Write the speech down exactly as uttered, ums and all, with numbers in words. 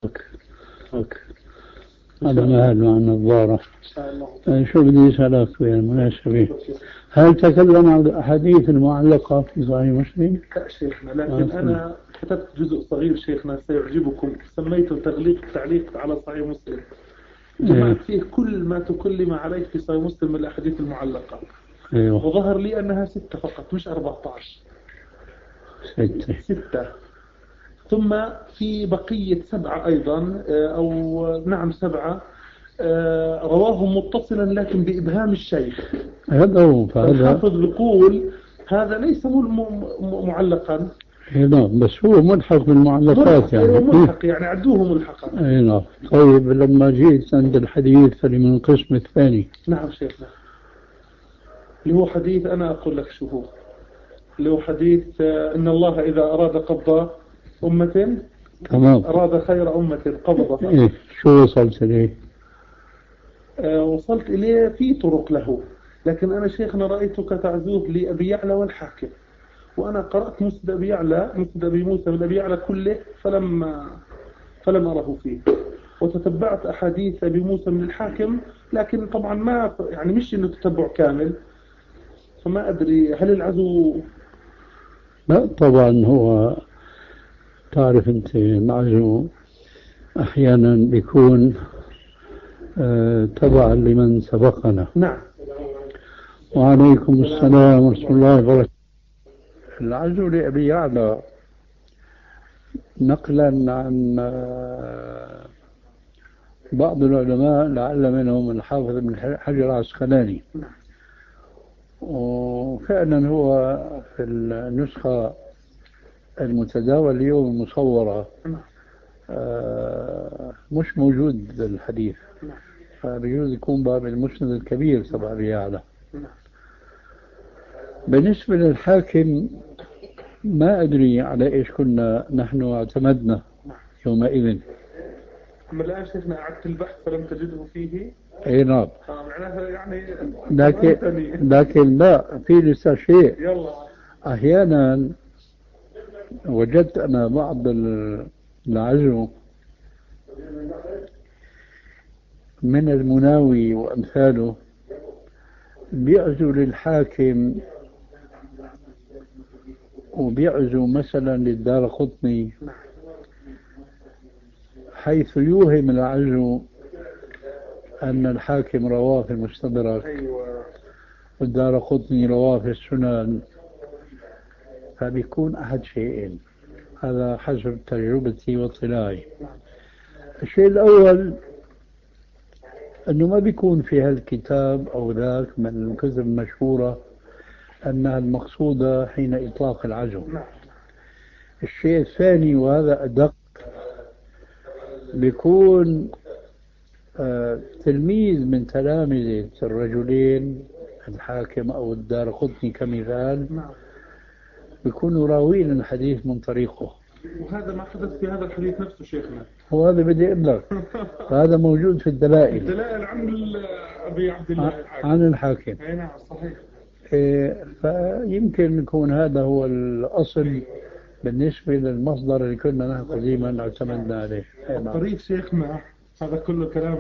أوكي. هذا مهل مع النظارة. شو بدي أسألك بالمناسبة، هل تكلم عن الأحاديث المعلقة في صحيح مسلم؟ لا شيخنا، لكن آه أنا كتبت جزء صغير شيخنا سيعجبكم، سميته تغليق تعليق على صحيح مسلم. جمعت فيه كل ما تكلم عليه في صحيح مسلم من الأحاديث المعلقة. أيوه. وظهر لي أنها ستة فقط مش أربعة عشر. ستة. ستة. ثم في بقية سبعة أيضا، أو نعم سبعة، رواهم متصلا لكن بإبهام الشيخ. هذا هو. فالحافظ بيقول هذا ليس معلقا. نعم، بس هو ملحق بالمعلقات يعني. ملحق يعني عدوه ملحقا. اي نعم. طيب لما جيت عند الحديث اللي من القسم الثاني. نعم شيخنا. اللي هو حديث، أنا أقول لك شو هو. اللي هو حديث إن الله إذا أراد قبض أمة، تمام، أراد خير أمة قبضها. إيه شو وصلت إليه؟ آه وصلت إليه في طرق له، لكن أنا شيخنا رأيتك تعزوه لأبي يعلى والحاكم، وأنا قرأت مسند أبي يعلى، مسند أبي موسى من أبي يعلى كله، فلم فلم أره فيه. وتتبعت أحاديث أبي موسى من الحاكم، لكن طبعا ما يعني مش إنه تتبع كامل، فما أدري هل العزو. لا طبعا، هو تعرف أنت العزو أحيانا بيكون آه تبعا لمن سبقنا. نعم. وعليكم السلام ورحمة الله وبركاته. العزو لأبي يعلى نقلا عن بعض العلماء لعل منهم الحافظ بن حجر العسقلاني، وفعلا هو في النسخة المتداولة اليوم المصورة مش موجود الحديث، فبيجوز يكون باب المسند الكبير تبع أبي يعلى. بالنسبة للحاكم ما أدري على إيش كنا نحن اعتمدنا يومئذ. أما الآن شيخنا أعدت البحث فلم تجده فيه. أي نعم. معناها يعني لكن لكن لا، في لسه شيء. يلا. أحيانا وجدت أنا بعض العزو من المناوي وأمثاله بيعزو للحاكم وبيعزو مثلا للدارقطني، حيث يوهم العزو أن الحاكم رواه في المستدرك. أيوة. والدارقطني رواه في السنن، فبيكون أحد شيئين، هذا حسب تجربتي واطلاعي. الشيء الأول أنه ما بيكون في هالكتاب أو ذاك من الكتب المشهورة أنها المقصودة حين إطلاق العزو. الشيء الثاني وهذا أدق، بيكون آه تلميذ من تلامذة الرجلين الحاكم أو الدارقطني كمثال، بيكونوا راوين الحديث من طريقه. وهذا ما حدث في هذا الحديث نفسه شيخنا. وهذا بدي أقول لك هذا موجود في الدلائل. الدلائل عن أبي عبد الله الحاكم. عن الحاكم. أي نعم صحيح. إيه، فيمكن يكون هذا هو الأصل بالنسبة للمصدر اللي كنا نحن قديما اعتمدنا عليه. الطريق شيخنا هذا كله كلام